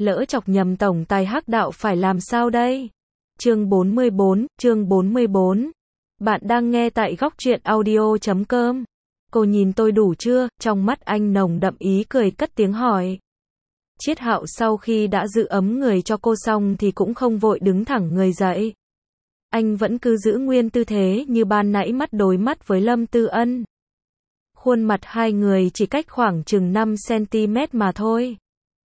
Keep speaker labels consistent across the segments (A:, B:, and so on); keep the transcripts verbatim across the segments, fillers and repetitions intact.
A: Lỡ chọc nhầm tổng tài hắc đạo phải làm sao đây? Chương bốn mươi bốn, chương bốn mươi bốn. Bạn đang nghe tại góc truyện audio chấm com. Cô nhìn tôi đủ chưa? Trong mắt anh nồng đậm ý cười cất tiếng hỏi. Chiết Hạo sau khi đã giữ ấm người cho cô xong thì cũng không vội đứng thẳng người dậy. Anh vẫn cứ giữ nguyên tư thế như ban nãy, mắt đối mắt với Lâm Tư Ân. Khuôn mặt hai người chỉ cách khoảng chừng năm xăng-ti-mét mà thôi.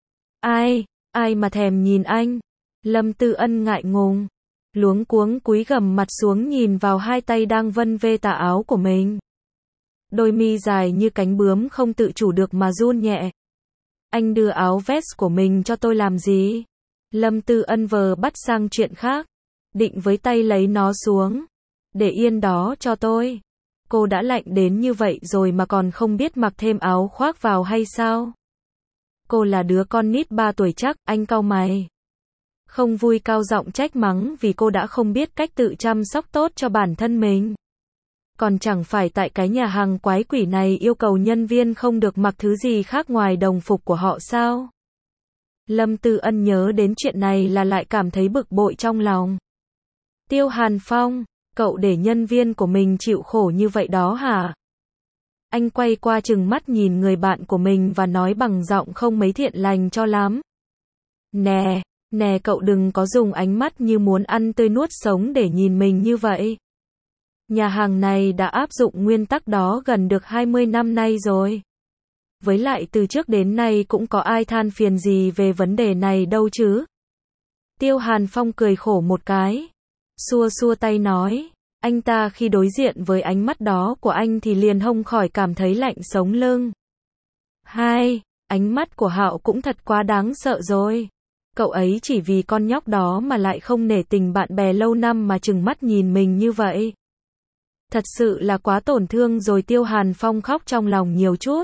A: Ai, ai mà thèm nhìn anh? Lâm Tư Ân ngại ngùng, luống cuống cúi gằm mặt xuống nhìn vào hai tay đang vân vê tà áo của mình. Đôi mi dài như cánh bướm không tự chủ được mà run nhẹ. Anh đưa áo vest của mình cho tôi làm gì? Lâm Tư Ân vờ bắt sang chuyện khác, định với tay lấy nó xuống. Để yên đó cho tôi. Cô đã lạnh đến như vậy rồi mà còn không biết mặc thêm áo khoác vào hay sao? Cô là đứa con nít ba tuổi chắc, anh cau mày. Không vui cao giọng trách mắng vì cô đã không biết cách tự chăm sóc tốt cho bản thân mình. Còn chẳng phải tại cái nhà hàng quái quỷ này yêu cầu nhân viên không được mặc thứ gì khác ngoài đồng phục của họ sao? Lâm Tư Ân nhớ đến chuyện này là lại cảm thấy bực bội trong lòng. Tiêu Hàn Phong, cậu để nhân viên của mình chịu khổ như vậy đó hả? Anh quay qua trừng mắt nhìn người bạn của mình và nói bằng giọng không mấy thiện lành cho lắm. Nè, nè cậu đừng có dùng ánh mắt như muốn ăn tươi nuốt sống để nhìn mình như vậy. Nhà hàng này đã áp dụng nguyên tắc đó gần được hai mươi năm nay rồi. Với lại từ trước đến nay cũng có ai than phiền gì về vấn đề này đâu chứ. Tiêu Hàn Phong cười khổ một cái, xua xua tay nói. Anh ta khi đối diện với ánh mắt đó của anh thì liền không khỏi cảm thấy lạnh sống lưng. Hai, ánh mắt của Hạo cũng thật quá đáng sợ rồi. Cậu ấy chỉ vì con nhóc đó mà lại không nể tình bạn bè lâu năm mà trừng mắt nhìn mình như vậy. Thật sự là quá tổn thương rồi. Tiêu Hàn Phong khóc trong lòng nhiều chút.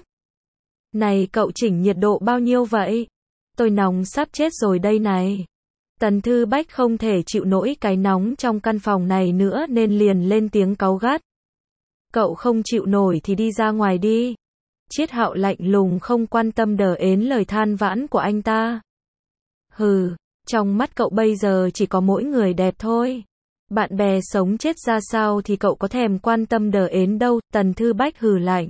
A: Này cậu chỉnh nhiệt độ bao nhiêu vậy? Tôi nóng sắp chết rồi đây này. Tần Thư Bách không thể chịu nổi cái nóng trong căn phòng này nữa nên liền lên tiếng cáu gắt. Cậu không chịu nổi thì đi ra ngoài đi. Chiết Hạo lạnh lùng không quan tâm đờ ến lời than vãn của anh ta. Hừ, trong mắt cậu bây giờ chỉ có mỗi người đẹp thôi. Bạn bè sống chết ra sao thì cậu có thèm quan tâm đờ ến đâu. Tần Thư Bách hừ lạnh.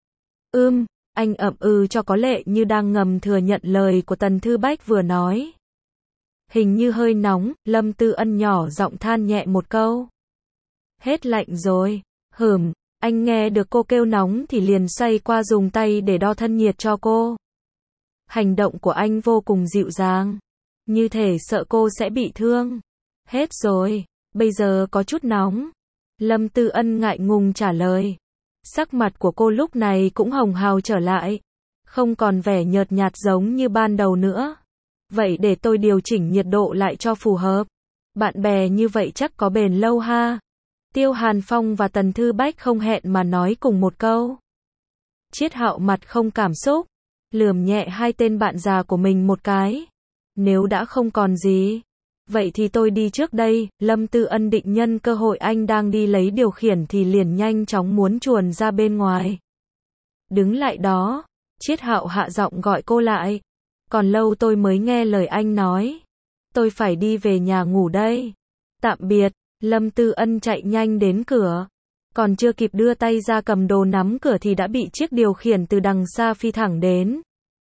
A: Ưm, anh ậm ừ cho có lệ như đang ngầm thừa nhận lời của Tần Thư Bách vừa nói. Hình như hơi nóng, Lâm Tư Ân nhỏ giọng than nhẹ một câu. Hết lạnh rồi. Hừm, anh nghe được cô kêu nóng thì liền xoay qua dùng tay để đo thân nhiệt cho cô. Hành động của anh vô cùng dịu dàng, như thể sợ cô sẽ bị thương. Hết rồi, bây giờ có chút nóng. Lâm Tư Ân ngại ngùng trả lời. Sắc mặt của cô lúc này cũng hồng hào trở lại, không còn vẻ nhợt nhạt giống như ban đầu nữa. Vậy để tôi điều chỉnh nhiệt độ lại cho phù hợp. Bạn bè như vậy chắc có bền lâu ha. Tiêu Hàn Phong và Tần Thư Bách không hẹn mà nói cùng một câu. Chiết Hạo mặt không cảm xúc, lườm nhẹ hai tên bạn già của mình một cái. Nếu đã không còn gì, vậy thì tôi đi trước đây. Lâm Tư Ân định nhân cơ hội anh đang đi lấy điều khiển thì liền nhanh chóng muốn chuồn ra bên ngoài. Đứng lại đó, Chiết Hạo hạ giọng gọi cô lại. Còn lâu tôi mới nghe lời anh nói. Tôi phải đi về nhà ngủ đây. Tạm biệt. Lâm Tư Ân chạy nhanh đến cửa. Còn chưa kịp đưa tay ra cầm đồ nắm cửa thì đã bị chiếc điều khiển từ đằng xa phi thẳng đến.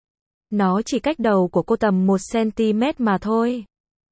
A: Nó chỉ cách đầu của cô tầm một xăng-ti-mét mà thôi.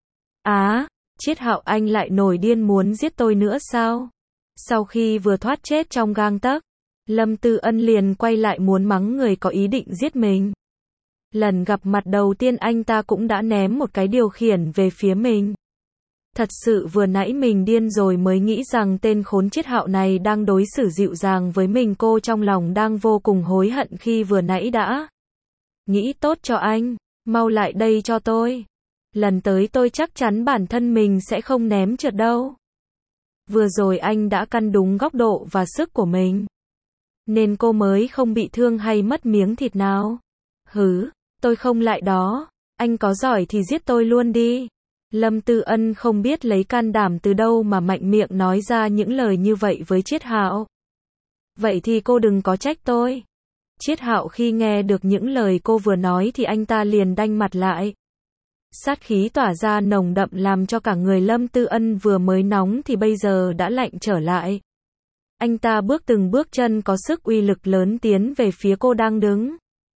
A: Á, Chiết Hạo anh lại nổi điên muốn giết tôi nữa sao? Sau khi vừa thoát chết trong gang tấc, Lâm Tư Ân liền quay lại muốn mắng người có ý định giết mình. Lần gặp mặt đầu tiên anh ta cũng đã ném một cái điều khiển về phía mình. Thật sự vừa nãy mình điên rồi mới nghĩ rằng tên khốn Chiết Hạo này đang đối xử dịu dàng với mình. Cô trong lòng đang vô cùng hối hận khi vừa nãy đã nghĩ tốt cho anh. Mau lại đây cho tôi. Lần tới tôi chắc chắn bản thân mình sẽ không ném trượt đâu. Vừa rồi anh đã căn đúng góc độ và sức của mình, nên cô mới không bị thương hay mất miếng thịt nào. Hứ, tôi không lại đó. Anh có giỏi thì giết tôi luôn đi. Lâm Tư Ân không biết lấy can đảm từ đâu mà mạnh miệng nói ra những lời như vậy với Chiết Hạo. Vậy thì cô đừng có trách tôi. Chiết Hạo khi nghe được những lời cô vừa nói thì anh ta liền đanh mặt lại. Sát khí tỏa ra nồng đậm làm cho cả người Lâm Tư Ân vừa mới nóng thì bây giờ đã lạnh trở lại. Anh ta bước từng bước chân có sức uy lực lớn tiến về phía cô đang đứng.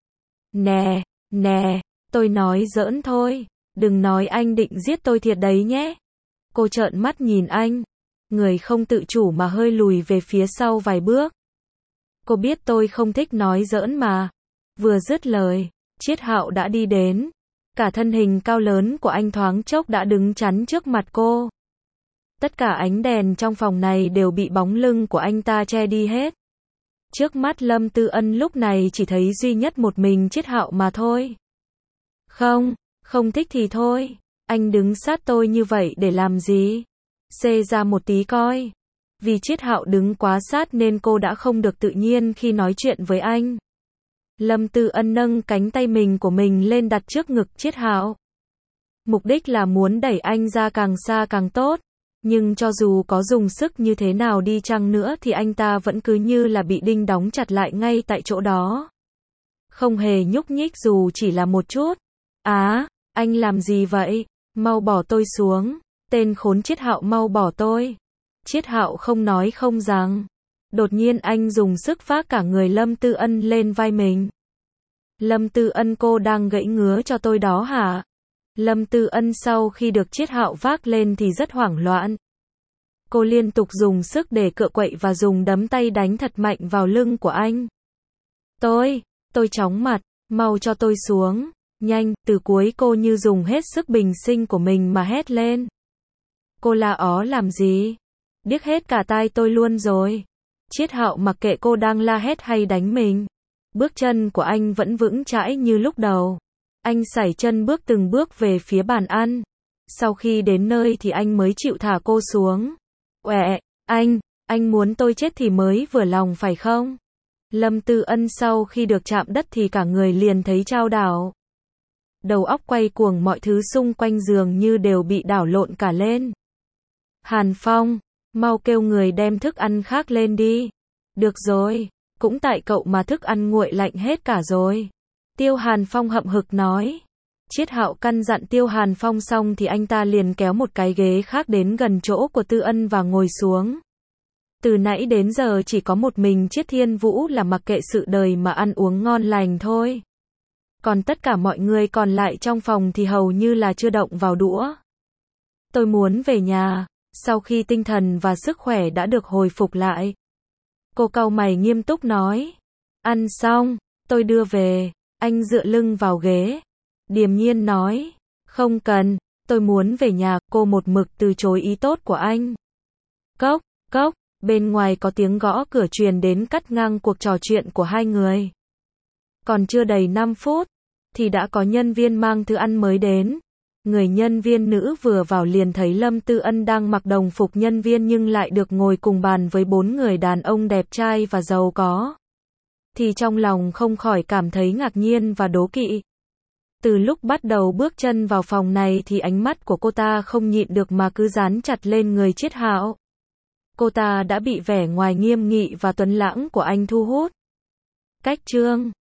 A: Nè, nè, tôi nói giỡn thôi, đừng nói anh định giết tôi thiệt đấy nhé. Cô trợn mắt nhìn anh, người không tự chủ mà hơi lùi về phía sau vài bước. Cô biết tôi không thích nói giỡn mà. Vừa dứt lời, Chiết Hạo đã đi đến. Cả thân hình cao lớn của anh thoáng chốc đã đứng chắn trước mặt cô. Tất cả ánh đèn trong phòng này đều bị bóng lưng của anh ta che đi hết. Trước mắt Lâm Tư Ân lúc này chỉ thấy duy nhất một mình Chiết Hạo mà thôi. Không, không thích thì thôi. Anh đứng sát tôi như vậy để làm gì? Xê ra một tí coi. Vì Chiết Hạo đứng quá sát nên cô đã không được tự nhiên khi nói chuyện với anh. Lâm Tư Ân nâng cánh tay mình của mình lên đặt trước ngực Chiết Hạo. Mục đích là muốn đẩy anh ra càng xa càng tốt. Nhưng cho dù có dùng sức như thế nào đi chăng nữa thì anh ta vẫn cứ như là bị đinh đóng chặt lại ngay tại chỗ đó. Không hề nhúc nhích dù chỉ là một chút. Á, anh làm gì vậy? Mau bỏ tôi xuống. Tên khốn Chiết Hạo mau bỏ tôi. Chiết Hạo không nói không rằng. Đột nhiên anh dùng sức phác cả người Lâm Tư Ân lên vai mình. Lâm Tư Ân, cô đang gãy ngứa cho tôi đó hả? Lâm Tư Ân sau khi được Chiết Hạo vác lên thì rất hoảng loạn. Cô liên tục dùng sức để cựa quậy và dùng đấm tay đánh thật mạnh vào lưng của anh. Tôi, tôi chóng mặt, mau cho tôi xuống, nhanh, từ cuối cô như dùng hết sức bình sinh của mình mà hét lên. Cô la ó làm gì? Điếc hết cả tai tôi luôn rồi. Chiết Hạo mặc kệ cô đang la hét hay đánh mình. Bước chân của anh vẫn vững chãi như lúc đầu. Anh sải chân bước từng bước về phía bàn ăn. Sau khi đến nơi thì anh mới chịu thả cô xuống. Uệ, anh, anh muốn tôi chết thì mới vừa lòng phải không? Lâm Tư Ân sau khi được chạm đất thì cả người liền thấy chao đảo. Đầu óc quay cuồng, mọi thứ xung quanh giường như đều bị đảo lộn cả lên. Hàn Phong, mau kêu người đem thức ăn khác lên đi. Được rồi, cũng tại cậu mà thức ăn nguội lạnh hết cả rồi. Tiêu Hàn Phong hậm hực nói. Chiết Hạo căn dặn Tiêu Hàn Phong xong thì anh ta liền kéo một cái ghế khác đến gần chỗ của Tư Ân và ngồi xuống. Từ nãy đến giờ chỉ có một mình Chiết Thiên Vũ là mặc kệ sự đời mà ăn uống ngon lành thôi. Còn tất cả mọi người còn lại trong phòng thì hầu như là chưa động vào đũa. Tôi muốn về nhà. Sau khi tinh thần và sức khỏe đã được hồi phục lại, cô cau mày nghiêm túc nói. Ăn xong, tôi đưa về. Anh dựa lưng vào ghế, điềm nhiên nói. Không cần, tôi muốn về nhà. Cô một mực từ chối ý tốt của anh. Cốc, cốc, bên ngoài có tiếng gõ cửa truyền đến cắt ngang cuộc trò chuyện của hai người. Còn chưa đầy năm phút, thì đã có nhân viên mang thức ăn mới đến. Người nhân viên nữ vừa vào liền thấy Lâm Tư Ân đang mặc đồng phục nhân viên nhưng lại được ngồi cùng bàn với bốn người đàn ông đẹp trai và giàu có. Thì trong lòng không khỏi cảm thấy ngạc nhiên và đố kỵ. Từ lúc bắt đầu bước chân vào phòng này thì ánh mắt của cô ta không nhịn được mà cứ dán chặt lên người Chiết Hạo. Cô ta đã bị vẻ ngoài nghiêm nghị và tuấn lãng của anh thu hút. Cách chương